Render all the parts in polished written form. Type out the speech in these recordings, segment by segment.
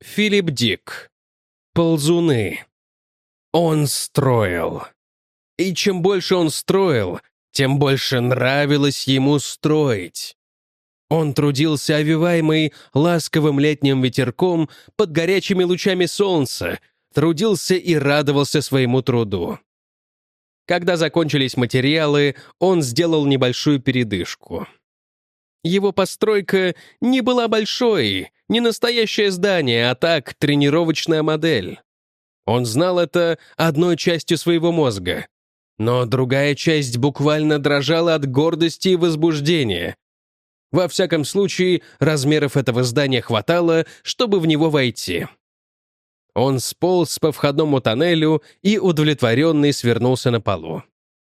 Филипп Дик. Ползуны. Он строил. И чем больше он строил, тем больше нравилось ему строить. Он трудился, овиваемый ласковым летним ветерком под горячими лучами солнца, трудился и радовался своему труду. Когда закончились материалы, он сделал небольшую передышку. Его постройка не была большой, не настоящее здание, а так тренировочная модель. Он знал это одной частью своего мозга, но другая часть буквально дрожала от гордости и возбуждения. Во всяком случае, размеров этого здания хватало, чтобы в него войти. Он сполз по входному тоннелю и, удовлетворенный, свернулся на полу.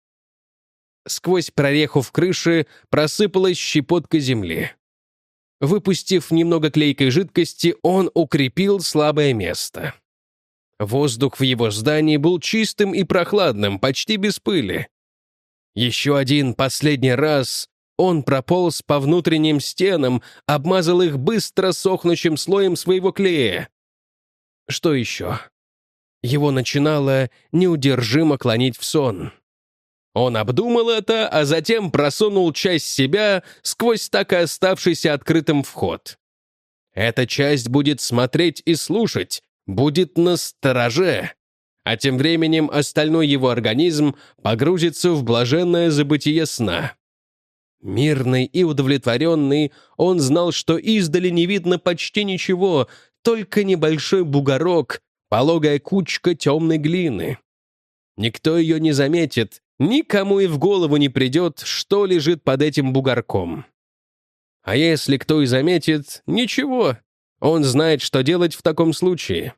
Сквозь прореху в крыше просыпалась щепотка земли. Выпустив немного клейкой жидкости, он укрепил слабое место. Воздух в его здании был чистым и прохладным, почти без пыли. Еще один последний раз он прополз по внутренним стенам, обмазал их быстро сохнущим слоем своего клея. Что еще? Его начинало неудержимо клонить в сон. Он обдумал это, а затем просунул часть себя сквозь так и оставшийся открытым вход. Эта часть будет смотреть и слушать, будет настороже, а тем временем остальной его организм погрузится в блаженное забытие сна. Мирный и удовлетворенный, он знал, что издали не видно почти ничего, только небольшой бугорок, пологая кучка темной глины. Никто ее не заметит, никому и в голову не придет, что лежит под этим бугорком. А если кто и заметит, ничего, он знает, что делать в таком случае.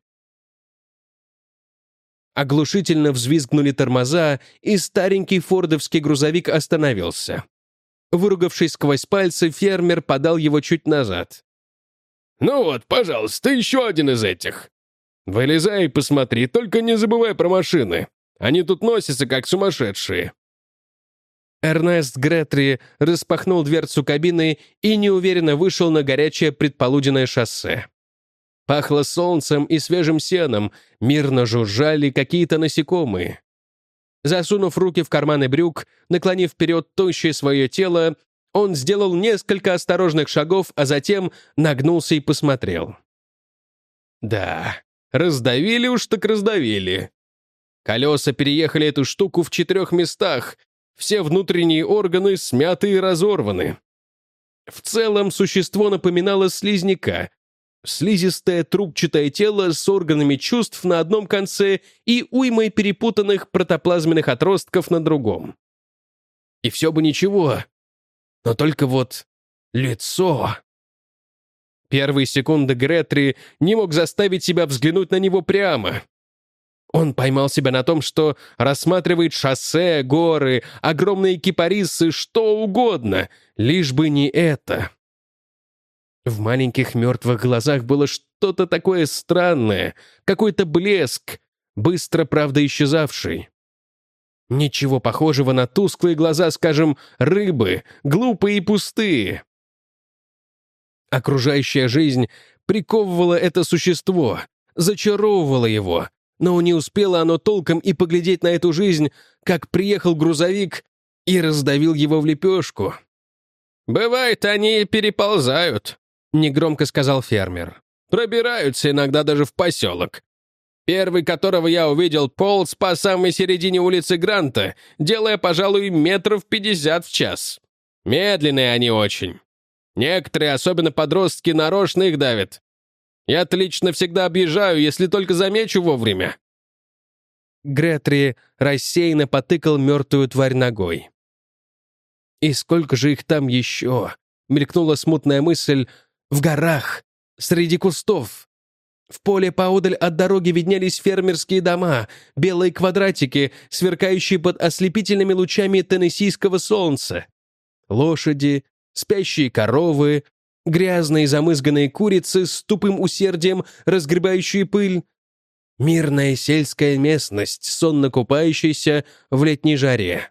Оглушительно взвизгнули тормоза, и старенький фордовский грузовик остановился. Выругавшись сквозь пальцы, фермер подал его чуть назад. «Ну вот, пожалуйста, еще один из этих. Вылезай и посмотри, только не забывай про машины. Они тут носятся, как сумасшедшие». Эрнест Гретри распахнул дверцу кабины и неуверенно вышел на горячее предполуденное шоссе. Пахло солнцем и свежим сеном, мирно жужжали какие-то насекомые. Засунув руки в карманы брюк, наклонив вперед тощее свое тело, он сделал несколько осторожных шагов, а затем нагнулся и посмотрел. Да, раздавили уж так раздавили. Колеса переехали эту штуку в 4 местах, все внутренние органы смяты и разорваны. В целом существо напоминало слизняка. Слизистое трубчатое тело с органами чувств на одном конце и уймой перепутанных протоплазменных отростков на другом. И все бы ничего, но только вот лицо. Первые секунды Гретри не мог заставить себя взглянуть на него прямо. Он поймал себя на том, что рассматривает шоссе, горы, огромные кипарисы, что угодно, лишь бы не это. В маленьких мертвых глазах было что-то такое странное, какой-то блеск, быстро, правда, исчезавший. Ничего похожего на тусклые глаза, скажем, рыбы, глупые и пустые. Окружающая жизнь приковывала это существо, зачаровывала его, но не успело оно толком и поглядеть на эту жизнь, как приехал грузовик и раздавил его в лепешку. «Бывает, они переползают», — негромко сказал фермер. «Пробираются иногда даже в поселок. Первый, которого я увидел, полз по самой середине улицы Гранта, делая, пожалуй, 50 метров в час. Медленные они очень. Некоторые, особенно подростки, нарочно их давят. Я-то лично всегда объезжаю, если только замечу вовремя». Гретри рассеянно потыкал мертвую тварь ногой. «И сколько же их там еще?» — мелькнула смутная мысль. «В горах, среди кустов». В поле поодаль от дороги виднелись фермерские дома, белые квадратики, сверкающие под ослепительными лучами теннессийского солнца. Лошади, спящие коровы, грязные замызганные курицы с тупым усердием разгребающие пыль. Мирная сельская местность, сонно купающаяся в летней жаре.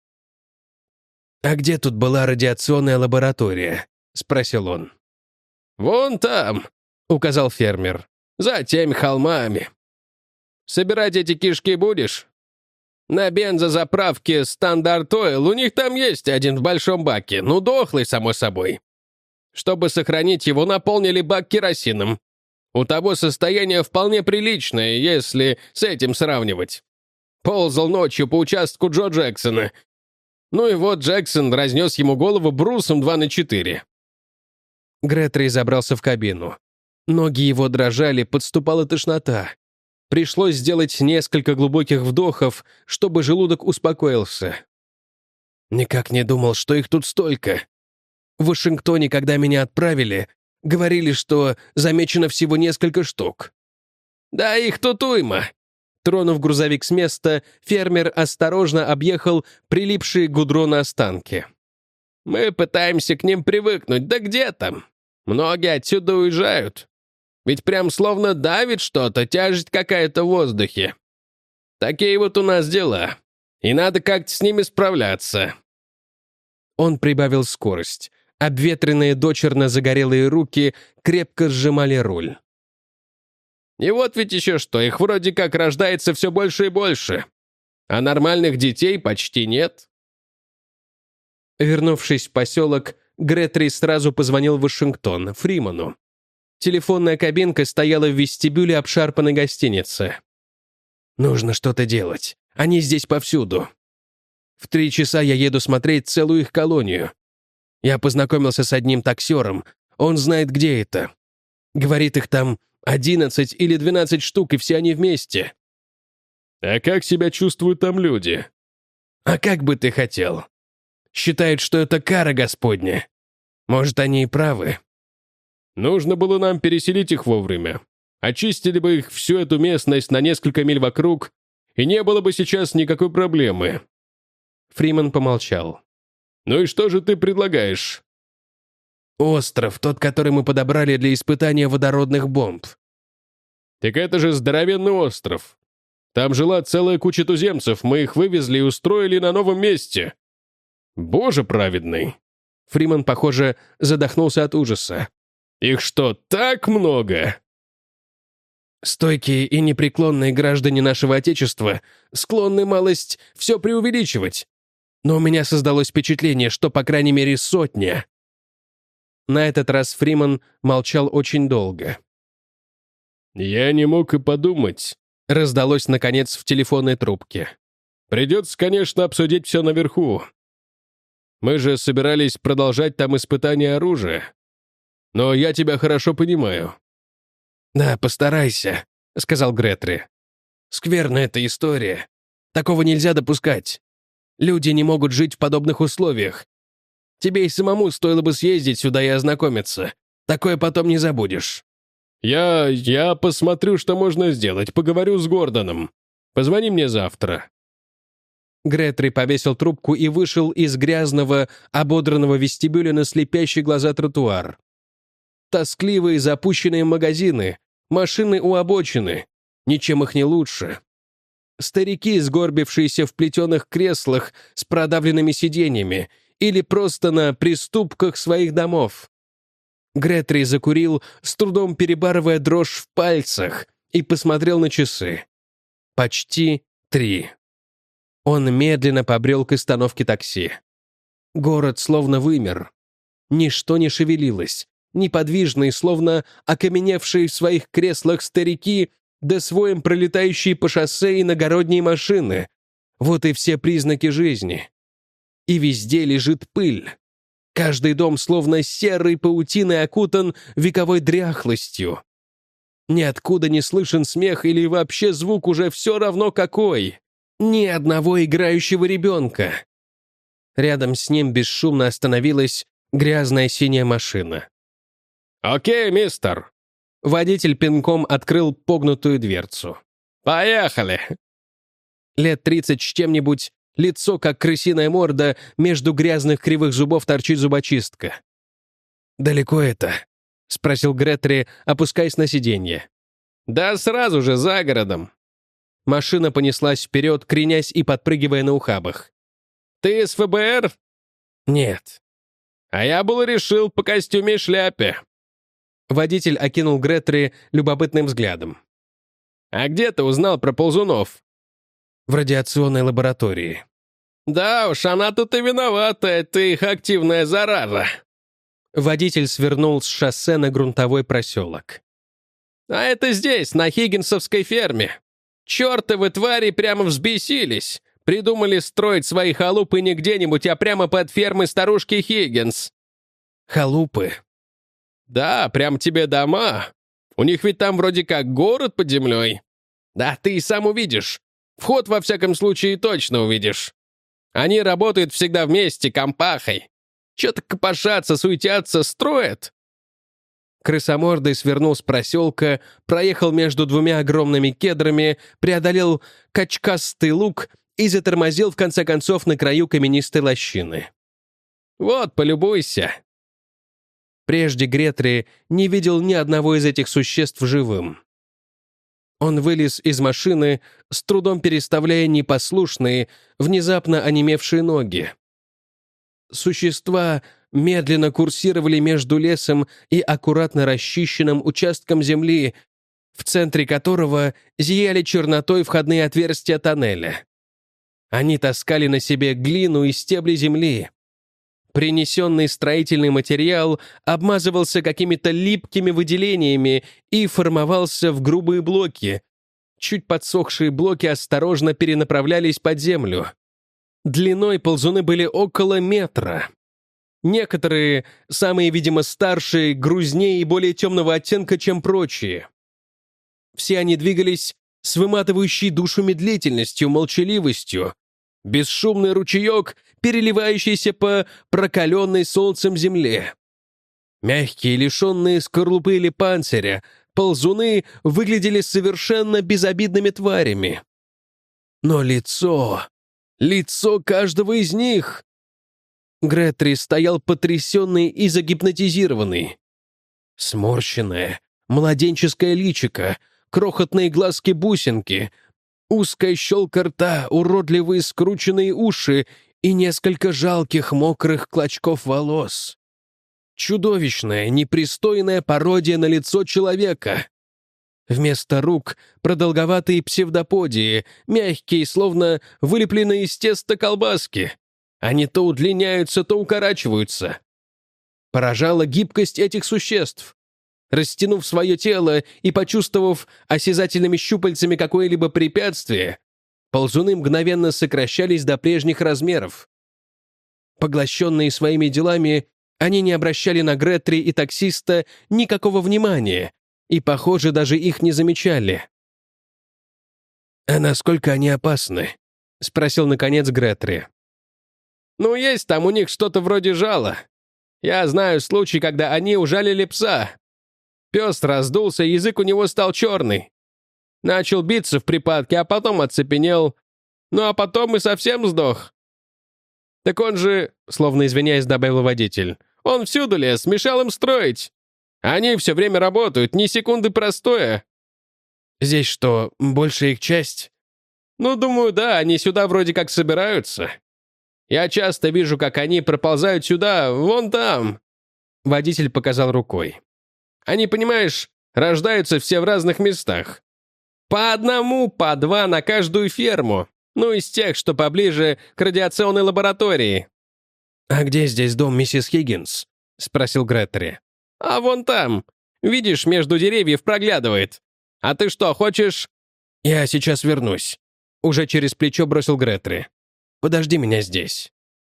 «А где тут была радиационная лаборатория?» — спросил он. «Вон там», — указал фермер. За теми холмами. Собирать эти кишки будешь? На бензозаправке Стандарт Ойл у них там есть один в большом баке, ну дохлый, само собой. Чтобы сохранить его, наполнили бак керосином. У того состояние вполне приличное, если с этим сравнивать. Ползал ночью по участку Джо Джексона. Ну и вот Джексон разнес ему голову брусом 2×4. Греттри забрался в кабину. Ноги его дрожали, подступала тошнота. Пришлось сделать несколько глубоких вдохов, чтобы желудок успокоился. Никак не думал, что их тут столько. В Вашингтоне, когда меня отправили, говорили, что замечено всего несколько штук. Да их тут уйма. Тронув грузовик с места, фермер осторожно объехал прилипшие к гудрону останки. Мы пытаемся к ним привыкнуть, да где там? Многие отсюда уезжают. Ведь прям словно давит что-то, тяжесть какая-то в воздухе. Такие вот у нас дела. И надо как-то с ними справляться. Он прибавил скорость. Обветренные дочерно загорелые руки крепко сжимали руль. И вот ведь еще что, их вроде как рождается все больше и больше. А нормальных детей почти нет. Вернувшись в поселок, Греттри сразу позвонил в Вашингтон, Фриману. Телефонная кабинка стояла в вестибюле обшарпанной гостиницы. «Нужно что-то делать. Они здесь повсюду. В 3 часа я еду смотреть целую их колонию. Я познакомился с одним таксером. Он знает, где это. Говорит, их там 11 или 12 штук, и все они вместе». «А как себя чувствуют там люди?» «А как бы ты хотел? Считают, что это кара Господня. Может, они и правы». «Нужно было нам переселить их вовремя. Очистили бы их всю эту местность на несколько миль вокруг, и не было бы сейчас никакой проблемы». Фриман помолчал. «Ну и что же ты предлагаешь?» «Остров, тот, который мы подобрали для испытания водородных бомб». «Так это же здоровенный остров. Там жила целая куча туземцев, мы их вывезли и устроили на новом месте. Боже праведный!» Фриман, похоже, задохнулся от ужаса. «Их что, так много?» «Стойкие и непреклонные граждане нашего Отечества склонны малость все преувеличивать. Но у меня создалось впечатление, что по крайней мере 100. На этот раз Фриман молчал очень долго. «Я не мог и подумать», — раздалось, наконец, в телефонной трубке. «Придется, конечно, обсудить все наверху. Мы же собирались продолжать там испытания оружия. Но я тебя хорошо понимаю». «Да, постарайся», — сказал Греттри. «Скверная эта история. Такого нельзя допускать. Люди не могут жить в подобных условиях. Тебе и самому стоило бы съездить сюда и ознакомиться. Такое потом не забудешь». Я посмотрю, что можно сделать. Поговорю с Гордоном. Позвони мне завтра». Греттри повесил трубку и вышел из грязного, ободранного вестибюля на слепящий глаза тротуар. Тоскливые запущенные магазины, машины у обочины. Ничем их не лучше. Старики, сгорбившиеся в плетеных креслах с продавленными сиденьями или просто на приступках своих домов. Греттри закурил, с трудом перебарывая дрожь в пальцах, и посмотрел на часы. Почти 3. Он медленно побрел к остановке такси. Город словно вымер. Ничто не шевелилось. Неподвижные, словно окаменевшие в своих креслах старики, да своим пролетающие по шоссе иногородние машины. Вот и все признаки жизни. И везде лежит пыль. Каждый дом словно серой паутиной окутан вековой дряхлостью. Ниоткуда не слышен смех или вообще звук уже все равно какой. Ни одного играющего ребенка. Рядом с ним бесшумно остановилась грязная синяя машина. «Окей, мистер». Водитель пинком открыл погнутую дверцу. «Поехали!» Лет 30 с чем-нибудь, лицо как крысиная морда, между грязных кривых зубов торчит зубочистка. «Далеко это?» — спросил Греттри, опускаясь на сиденье. «Да сразу же, за городом». Машина понеслась вперед, кренясь и подпрыгивая на ухабах. «Ты из ФБР?» «Нет». «А я был решил по костюме и шляпе». Водитель окинул Гретри любопытным взглядом. «А где ты узнал про ползунов?» «В радиационной лаборатории». «Да уж, она тут и виновата, это их активная зараза». Водитель свернул с шоссе на грунтовой проселок. «А это здесь, на Хиггинсовской ферме. Чертовы твари прямо взбесились. Придумали строить свои халупы не где-нибудь, а прямо под фермой старушки Хиггинс». «Халупы?» «Да, прям тебе дома. У них ведь там вроде как город под землей. Да, ты и сам увидишь. Вход, во всяком случае, точно увидишь. Они работают всегда вместе, компахой. Чё-то копошатся, суетятся, строят». Крысомордый свернул с проселка, проехал между двумя огромными кедрами, преодолел качкастый луг и затормозил, в конце концов, на краю каменистой лощины. «Вот, полюбуйся». Прежде Гретри не видел ни одного из этих существ живым. Он вылез из машины, с трудом переставляя непослушные, внезапно онемевшие ноги. Существа медленно курсировали между лесом и аккуратно расчищенным участком земли, в центре которого зияли чернотой входные отверстия тоннеля. Они таскали на себе глину и стебли земли. Принесенный строительный материал обмазывался какими-то липкими выделениями и формовался в грубые блоки. Чуть подсохшие блоки осторожно перенаправлялись под землю. Длиной ползуны были около метра. Некоторые, самые, видимо, старшие, грузнее и более темного оттенка, чем прочие. Все они двигались с выматывающей душу медлительностью, молчаливостью. Бесшумный ручеек, переливающийся по прокаленной солнцем земле. Мягкие, лишенные скорлупы или панциря, ползуны выглядели совершенно безобидными тварями. Но лицо каждого из них... Гретри стоял потрясенный и загипнотизированный. Сморщенное, младенческое личико, крохотные глазки-бусинки, узкая щелка рта, уродливые скрученные уши и несколько жалких мокрых клочков волос. Чудовищная, непристойная пародия на лицо человека. Вместо рук продолговатые псевдоподии, мягкие, словно вылепленные из теста колбаски. Они то удлиняются, то укорачиваются. Поражала гибкость этих существ. Растянув свое тело и почувствовав осязательными щупальцами какое-либо препятствие, ползуны мгновенно сокращались до прежних размеров. Поглощенные своими делами, они не обращали на Гретри и таксиста никакого внимания и, похоже, даже их не замечали. «А насколько они опасны?» — спросил, наконец, Гретри. «Ну, есть там у них что-то вроде жала. Я знаю случай, когда они ужалили пса. Пес раздулся, язык у него стал черный. Начал биться в припадке, а потом оцепенел. Ну, а потом и совсем сдох. Так он же, словно извиняясь, добавил водитель, он всюду лез, мешал им строить. Они все время работают, ни секунды простоя». «Здесь что, большая их часть?» «Ну, думаю, да, они сюда вроде как собираются. Я часто вижу, как они проползают сюда, вон там». Водитель показал рукой. «Они, понимаешь, рождаются все в разных местах. По одному, по два на каждую ферму. Ну, из тех, что поближе к радиационной лаборатории». «А где здесь дом миссис Хиггинс?» — спросил Гретри. «А вон там. Видишь, между деревьев проглядывает. А ты что, хочешь...» «Я сейчас вернусь», — уже через плечо бросил Гретри. «Подожди меня здесь».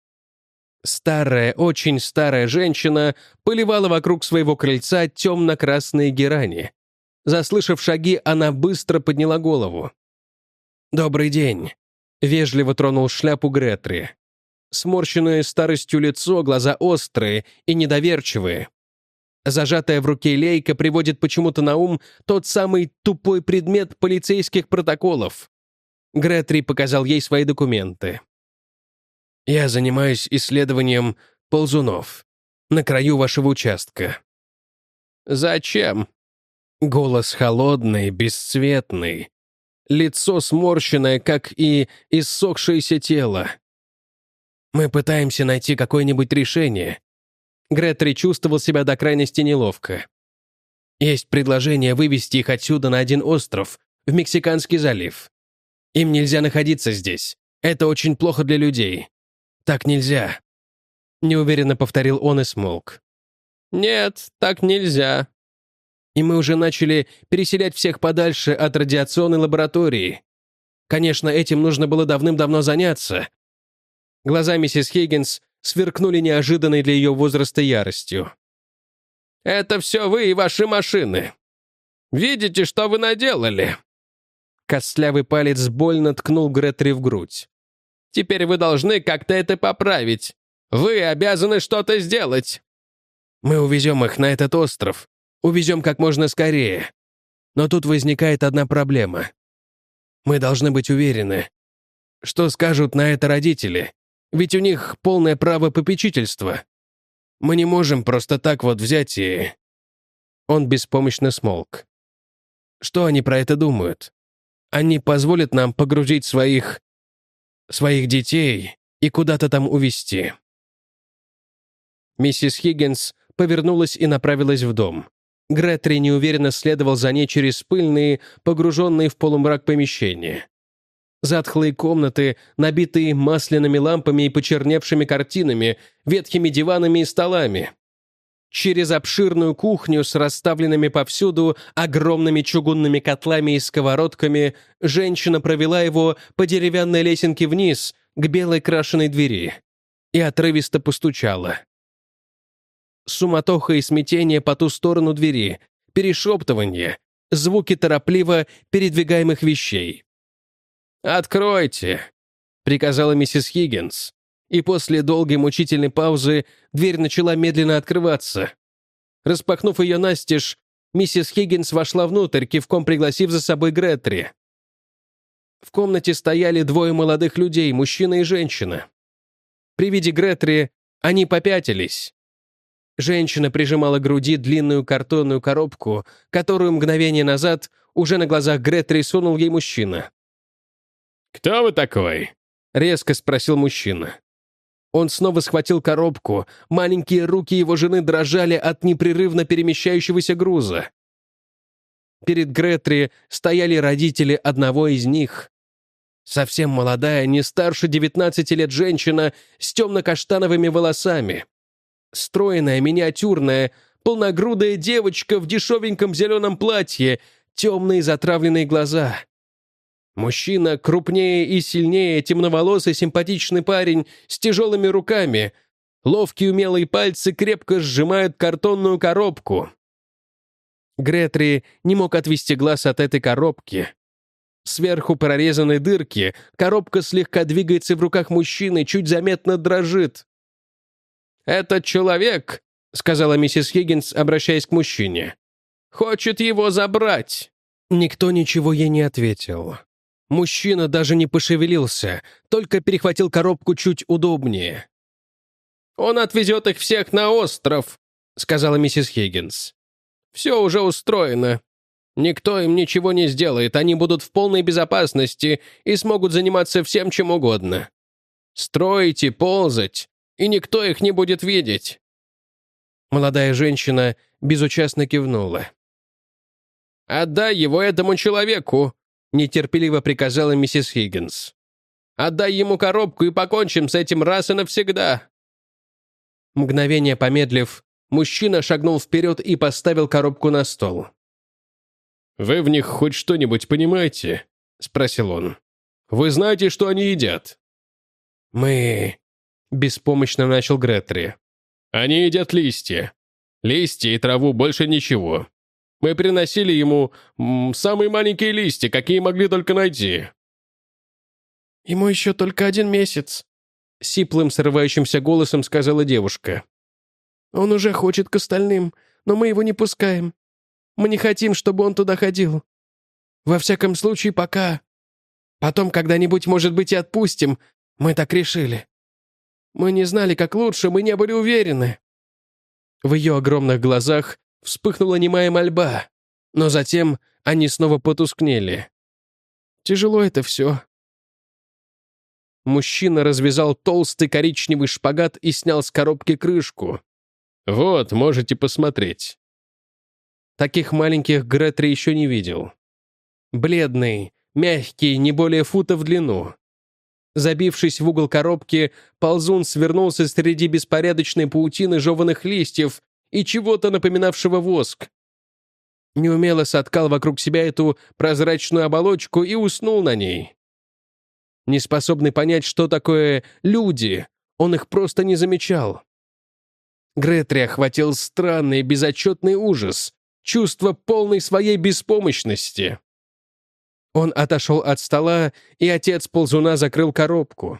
Старая, очень старая женщина поливала вокруг своего крыльца темно-красные герани. Заслышав шаги, она быстро подняла голову. «Добрый день», — вежливо тронул шляпу Гретри. Сморщенное старостью лицо, глаза острые и недоверчивые. Зажатая в руке лейка приводит почему-то на ум тот самый тупой предмет полицейских протоколов. Гретри показал ей свои документы. «Я занимаюсь исследованием ползунов на краю вашего участка». «Зачем?» Голос холодный, бесцветный. Лицо сморщенное, как и иссохшееся тело. «Мы пытаемся найти какое-нибудь решение». Гретри чувствовал себя до крайности неловко. Есть предложение вывести их отсюда на один остров, в Мексиканский залив. Им нельзя находиться здесь. Это очень плохо для людей. Так нельзя. Неуверенно повторил он и смолк. Нет, так нельзя. И мы уже начали переселять всех подальше от радиационной лаборатории. Конечно, этим нужно было давным-давно заняться. Глаза миссис Хиггинс сверкнули неожиданной для ее возраста яростью. «Это все вы и ваши машины. Видите, что вы наделали?» Костлявый палец больно ткнул Гретри в грудь. «Теперь вы должны как-то это поправить. Вы обязаны что-то сделать». «Мы увезем их на этот остров. Увезем как можно скорее. Но тут возникает одна проблема. Мы должны быть уверены. Что скажут на это родители? Ведь у них полное право попечительства. Мы не можем просто так вот взять и...» Он беспомощно смолк. «Что они про это думают? Они позволят нам погрузить своих детей и куда-то там увезти». Миссис Хиггинс повернулась и направилась в дом. Гретри неуверенно следовал за ней через пыльные, погруженные в полумрак помещения. Затхлые комнаты, набитые масляными лампами и почерневшими картинами, ветхими диванами и столами. Через обширную кухню с расставленными повсюду огромными чугунными котлами и сковородками женщина провела его по деревянной лесенке вниз к белой крашеной двери и отрывисто постучала. Суматоха и смятение по ту сторону двери, перешептывание, звуки торопливо передвигаемых вещей. «Откройте!» — приказала миссис Хиггинс, и после долгой мучительной паузы дверь начала медленно открываться. Распахнув ее настежь, миссис Хиггинс вошла внутрь, кивком пригласив за собой Гретри. В комнате стояли двое молодых людей, мужчина и женщина. При виде Гретри они попятились. Женщина прижимала к груди длинную картонную коробку, которую мгновение назад уже на глазах Гретри сунул ей мужчина. «Кто вы такой?» — резко спросил мужчина. Он снова схватил коробку, маленькие руки его жены дрожали от непрерывно перемещающегося груза. Перед Гретри стояли родители одного из них. Совсем молодая, не старше 19 лет женщина с темно-каштановыми волосами. Стройная, миниатюрная, полногрудая девочка в дешевеньком зеленом платье, темные затравленные глаза. Мужчина крупнее и сильнее, темноволосый симпатичный парень с тяжелыми руками. Ловкие умелые пальцы крепко сжимают картонную коробку. Гретри не мог отвести глаз от этой коробки. Сверху прорезанной дырки коробка слегка двигается в руках мужчины, чуть заметно дрожит. «Этот человек», — сказала миссис Хиггинс, обращаясь к мужчине, — «хочет его забрать». Никто ничего ей не ответил. Мужчина даже не пошевелился, только перехватил коробку чуть удобнее. «Он отвезет их всех на остров», — сказала миссис Хиггинс. «Все уже устроено. Никто им ничего не сделает, они будут в полной безопасности и смогут заниматься всем, чем угодно. Строить и ползать, и никто их не будет видеть». Молодая женщина безучастно кивнула. «Отдай его этому человеку», — нетерпеливо приказала миссис Хиггинс. «Отдай ему коробку и покончим с этим раз и навсегда». Мгновение помедлив, мужчина шагнул вперед и поставил коробку на стол. «Вы в них хоть что-нибудь понимаете?» — спросил он. «Вы знаете, что они едят?» «Мы...» — беспомощно начал Гретри. «Они едят листья. Листья и траву, больше ничего. Мы приносили ему самые маленькие листья, какие могли только найти». «Ему еще только 1 месяц», — сиплым, срывающимся голосом сказала девушка. «Он уже хочет к остальным, но мы его не пускаем. Мы не хотим, чтобы он туда ходил. Во всяком случае, пока. Потом когда-нибудь, может быть, и отпустим. Мы так решили. Мы не знали, как лучше, мы не были уверены». В ее огромных глазах вспыхнула немая мольба, но затем они снова потускнели. «Тяжело это все». Мужчина развязал толстый коричневый шпагат и снял с коробки крышку. «Вот, можете посмотреть». Таких маленьких Гретри еще не видел. Бледный, мягкий, не более фута в длину. Забившись в угол коробки, ползун свернулся среди беспорядочной паутины жеваных листьев и чего-то напоминавшего воск. Неумело соткал вокруг себя эту прозрачную оболочку и уснул на ней. Неспособный понять, что такое люди, он их просто не замечал. Гретри охватил странный безотчетный ужас, чувство полной своей беспомощности. Он отошел от стола, и отец ползуна закрыл коробку.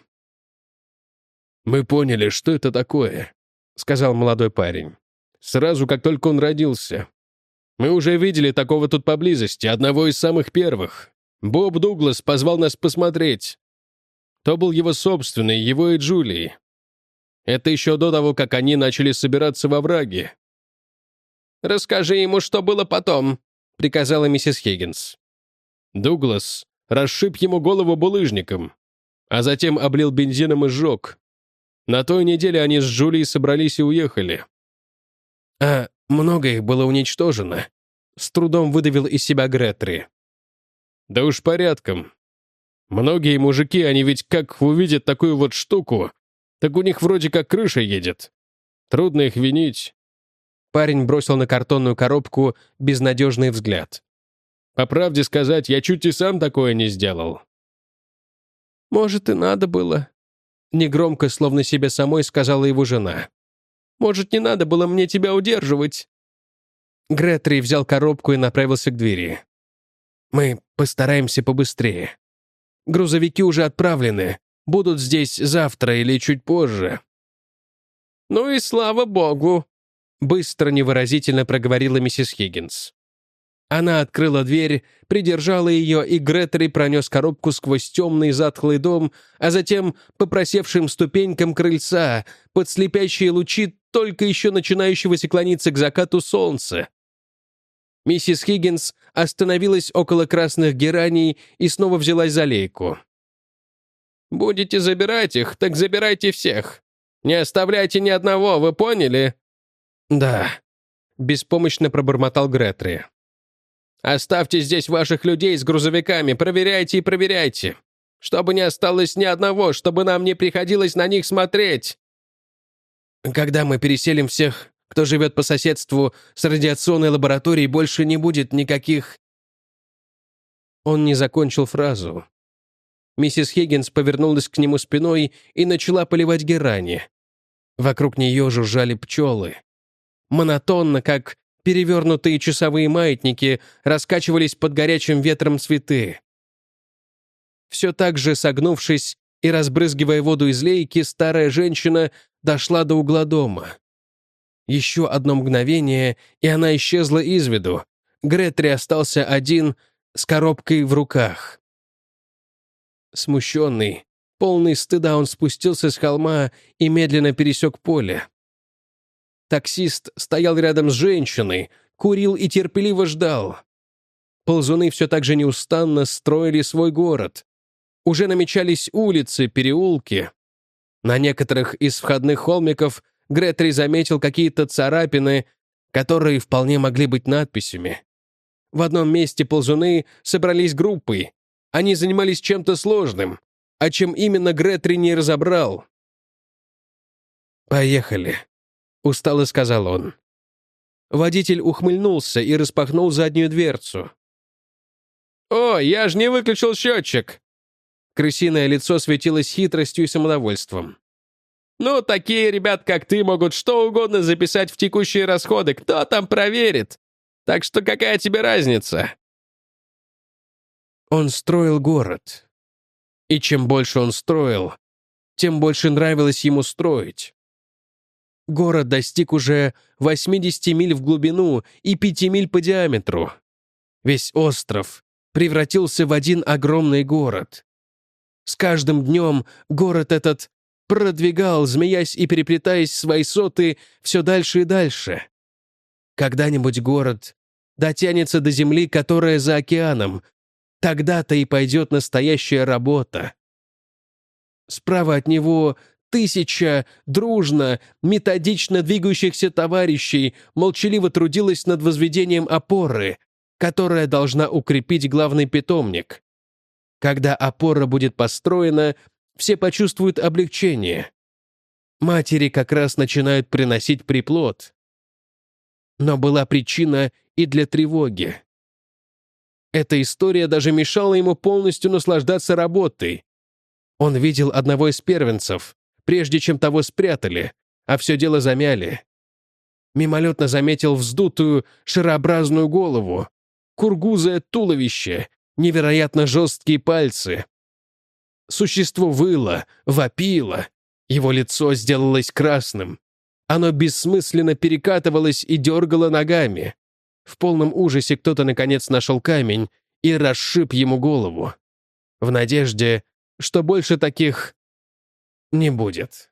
«Мы поняли, что это такое», — сказал молодой парень. «Сразу, как только он родился. Мы уже видели такого тут поблизости, одного из самых первых. Боб Дуглас позвал нас посмотреть. То был его собственный, его и Джулии. Это еще до того, как они начали собираться во враге». «Расскажи ему, что было потом», — приказала миссис Хиггинс. Дуглас расшиб ему голову булыжником, а затем облил бензином и сжег. На той неделе они с Джулией собрались и уехали. «А много их было уничтожено», — с трудом выдавил из себя Гретри. «Да уж порядком. Многие мужики, они ведь как увидят такую вот штуку, так у них вроде как крыша едет. Трудно их винить». Парень бросил на картонную коробку безнадежный взгляд. «По правде сказать, я чуть и сам такое не сделал». «Может, и надо было», — негромко, словно себе самой, сказала его жена. «Может, не надо было мне тебя удерживать?» Гретри взял коробку и направился к двери. «Мы постараемся побыстрее. Грузовики уже отправлены. Будут здесь завтра или чуть позже». «Ну и слава богу», — быстро, невыразительно проговорила миссис Хиггинс. Она открыла дверь, придержала ее, и Гретри пронес коробку сквозь темный затхлый дом, а затем по просевшим ступенькам крыльца, под слепящие лучи только еще начинающегося клониться к закату солнца. Миссис Хиггинс остановилась около красных гераний и снова взялась за лейку. «Будете забирать их, так забирайте всех. Не оставляйте ни одного, вы поняли?» «Да», — беспомощно пробормотал Гретри. «Оставьте здесь ваших людей с грузовиками, проверяйте и проверяйте. Чтобы не осталось ни одного, чтобы нам не приходилось на них смотреть». «Когда мы переселим всех, кто живет по соседству с радиационной лабораторией, больше не будет никаких...» Он не закончил фразу. Миссис Хиггинс повернулась к нему спиной и начала поливать герани. Вокруг нее жужжали пчелы. Монотонно, как перевернутые часовые маятники, раскачивались под горячим ветром цветы. Все так же, согнувшись и разбрызгивая воду из лейки, старая женщина дошла до угла дома. Еще одно мгновение, и она исчезла из виду. Гретри остался один с коробкой в руках. Смущенный, полный стыда, он спустился с холма и медленно пересек поле. Таксист стоял рядом с женщиной, курил и терпеливо ждал. Ползуны все так же неустанно строили свой город. Уже намечались улицы, переулки. На некоторых из входных холмиков Гретри заметил какие-то царапины, которые вполне могли быть надписями. В одном месте ползуны собрались группой. Они занимались чем-то сложным, а чем именно Гретри не разобрал. «Поехали», — устало сказал он. Водитель ухмыльнулся и распахнул заднюю дверцу. «О, я же не выключил счетчик!» Крысиное лицо светилось хитростью и самодовольством. «Ну, такие ребят, как ты, могут что угодно записать в текущие расходы. Кто там проверит? Так что какая тебе разница?» Он строил город. И чем больше он строил, тем больше нравилось ему строить. Город достиг уже 80 миль в глубину и 5 миль по диаметру. Весь остров превратился в один огромный город. С каждым днем город этот продвигал, змеясь и переплетаясь свои соты все дальше и дальше. Когда-нибудь город дотянется до земли, которая за океаном. Тогда-то и пойдет настоящая работа. Справа от него 1000 дружно, методично двигающихся товарищей молчаливо трудилась над возведением опоры, которая должна укрепить главный питомник. Когда опора будет построена, все почувствуют облегчение. Матери как раз начинают приносить приплод. Но была причина и для тревоги. Эта история даже мешала ему полностью наслаждаться работой. Он видел одного из первенцев, прежде чем того спрятали, а все дело замяли. Мимолетно заметил вздутую, шарообразную голову, кургузое туловище, невероятно жесткие пальцы. Существо выло, вопило, его лицо сделалось красным. Оно бессмысленно перекатывалось и дергало ногами. В полном ужасе кто-то, наконец, нашел камень и расшиб ему голову. В надежде, что больше таких не будет.